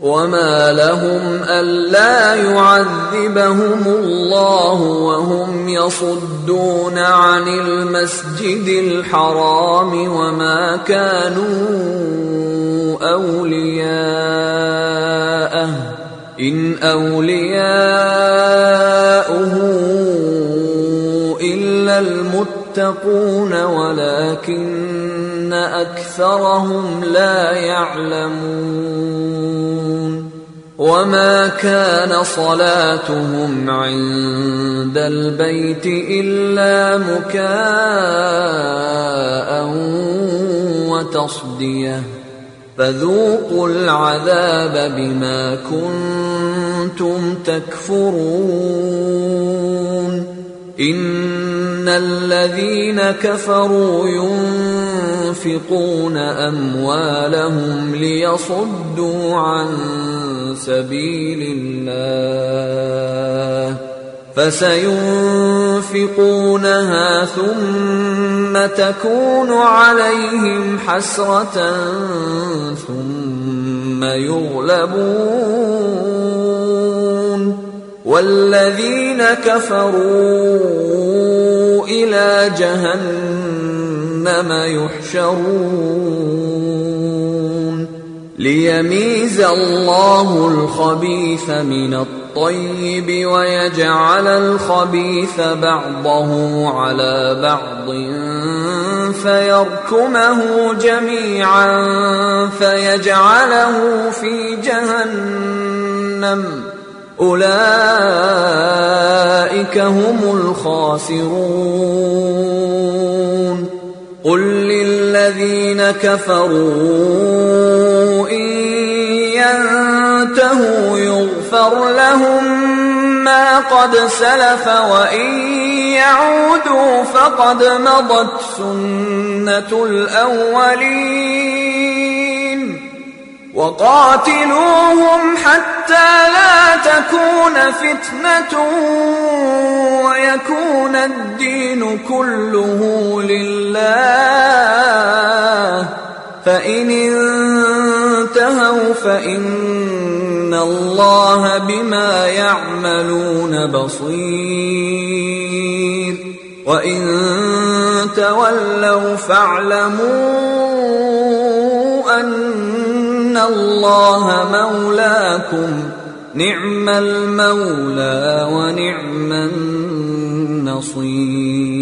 وما لهم ألا يعذبهم الله وهم يصدون عن المسجد الحرام وما كانوا أولياءه إن أولياؤه إلا المتقون ولكن أكثرهم لا يعلمون وما كان صلاتهم عند البيت إلا مكاء وتصدية فذوقوا العذاب بما كنتم تكفرون إن الذين كفروا ينفقون أموالهم ليصدوا عن سبيل الله فسينفقونها ثم تكون عليهم حسرة ثم يغلبون والذين كفروا إلى جهنم يحشرون ليميز الله الخبيث من الطيب ويجعل الخبيث بعضه على بعض فيركمه جميعا فيجعله في جهنم أولئك هم الخاسرون قل للذين كفروا إن ينتهوا يغفر لهم ما قد سلف وإن يعودوا فقد مضت سنة الأولين وقاتلوهم حتى لا تكون فتنة ويكون الدين كله لله فإن انتهوا فإن الله بما يعملون بصير وإن تولوا فاعلموا أن الله مولاكم نعم المولى ونعم النصير